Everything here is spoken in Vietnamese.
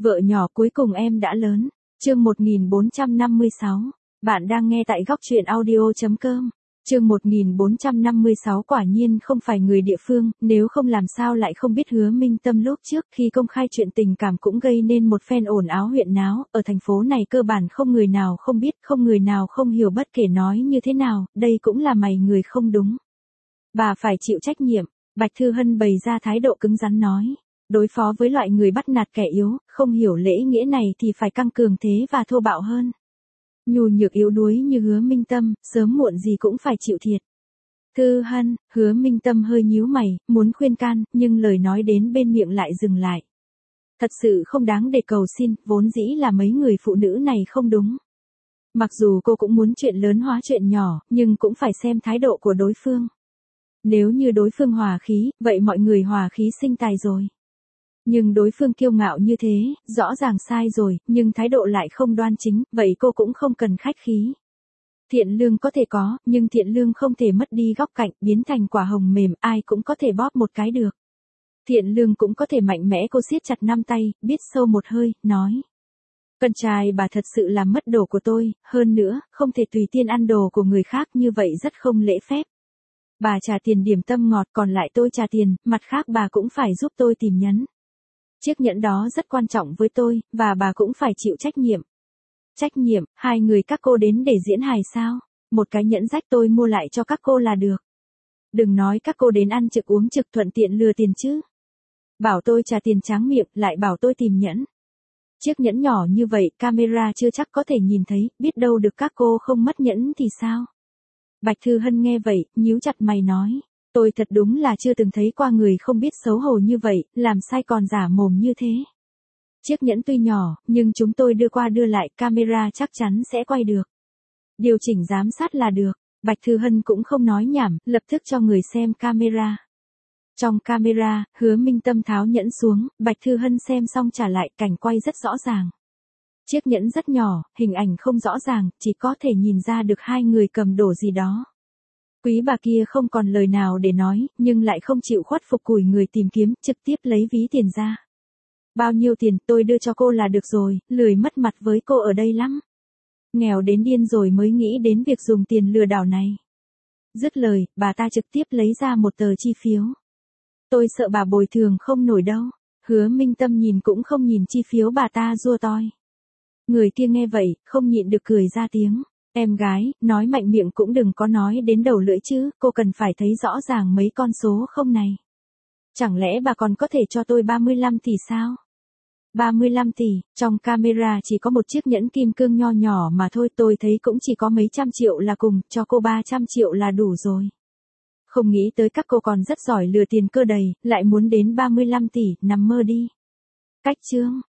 Vợ nhỏ cuối cùng em đã lớn. Chương 1456. Bạn đang nghe tại góc truyện audio.com. Chương 1456 quả nhiên không phải người địa phương, nếu không làm sao lại không biết Hứa Minh Tâm lúc trước khi công khai chuyện tình cảm cũng gây nên một phen ồn ào huyên náo, ở thành phố này cơ bản không người nào không biết, không người nào không hiểu bất kể nói như thế nào, đây cũng là mày người không đúng. Bà phải chịu trách nhiệm, Bạch Thư Hân bày ra thái độ cứng rắn nói. Đối phó với loại người bắt nạt kẻ yếu, không hiểu lễ nghĩa này thì phải căng cường thế và thô bạo hơn. Nhu nhược yếu đuối như Hứa Minh Tâm, sớm muộn gì cũng phải chịu thiệt. Thư Hân, Hứa Minh Tâm hơi nhíu mày, muốn khuyên can, nhưng lời nói đến bên miệng lại dừng lại. Thật sự không đáng để cầu xin, vốn dĩ là mấy người phụ nữ này không đúng. Mặc dù cô cũng muốn chuyện lớn hóa chuyện nhỏ, nhưng cũng phải xem thái độ của đối phương. Nếu như đối phương hòa khí, vậy mọi người hòa khí sinh tài rồi. Nhưng đối phương kiêu ngạo như thế, rõ ràng sai rồi, nhưng thái độ lại không đoan chính, vậy cô cũng không cần khách khí. Thiện lương có thể có, nhưng thiện lương không thể mất đi góc cạnh, biến thành quả hồng mềm, ai cũng có thể bóp một cái được. Thiện lương cũng có thể mạnh mẽ, cô siết chặt năm tay, biết sâu một hơi, nói. Con trai bà thật sự làm mất đồ của tôi, hơn nữa, không thể tùy tiện ăn đồ của người khác như vậy rất không lễ phép. Bà trả tiền điểm tâm ngọt còn lại tôi trả tiền, mặt khác bà cũng phải giúp tôi tìm nhẫn. Chiếc nhẫn đó rất quan trọng với tôi, và bà cũng phải chịu trách nhiệm. Trách nhiệm, hai người các cô đến để diễn hài sao? Một cái nhẫn rách tôi mua lại cho các cô là được. Đừng nói các cô đến ăn trực uống trực thuận tiện lừa tiền chứ. Bảo tôi trả tiền tráng miệng, lại bảo tôi tìm nhẫn. Chiếc nhẫn nhỏ như vậy, camera chưa chắc có thể nhìn thấy, biết đâu được các cô không mất nhẫn thì sao? Bạch Thư Hân nghe vậy, nhíu chặt mày nói. Tôi thật đúng là chưa từng thấy qua người không biết xấu hổ như vậy, làm sai còn giả mồm như thế. Chiếc nhẫn tuy nhỏ, nhưng chúng tôi đưa qua đưa lại, camera chắc chắn sẽ quay được. Điều chỉnh giám sát là được. Bạch Thư Hân cũng không nói nhảm, lập tức cho người xem camera. Trong camera, Hứa Minh Tâm tháo nhẫn xuống, Bạch Thư Hân xem xong trả lại, cảnh quay rất rõ ràng. Chiếc nhẫn rất nhỏ, hình ảnh không rõ ràng, chỉ có thể nhìn ra được hai người cầm đồ gì đó. Quý bà kia không còn lời nào để nói, nhưng lại không chịu khuất phục cùi người tìm kiếm, trực tiếp lấy ví tiền ra. Bao nhiêu tiền tôi đưa cho cô là được rồi, lười mất mặt với cô ở đây lắm. Nghèo đến điên rồi mới nghĩ đến việc dùng tiền lừa đảo này. Dứt lời, bà ta trực tiếp lấy ra một tờ chi phiếu. Tôi sợ bà bồi thường không nổi đâu. Hứa Minh Tâm nhìn cũng không nhìn chi phiếu bà ta giua toi. Người kia nghe vậy, không nhịn được cười ra tiếng. Em gái, nói mạnh miệng cũng đừng có nói đến đầu lưỡi chứ, cô cần phải thấy rõ ràng mấy con số không này. Chẳng lẽ bà còn có thể cho tôi 35 tỷ sao? 35 tỷ, trong camera chỉ có một chiếc nhẫn kim cương nho nhỏ mà thôi, tôi thấy cũng chỉ có mấy trăm triệu là cùng, cho cô 300 triệu là đủ rồi. Không nghĩ tới các cô còn rất giỏi lừa tiền cơ đầy, lại muốn đến 35 tỷ, nằm mơ đi. Cách chương.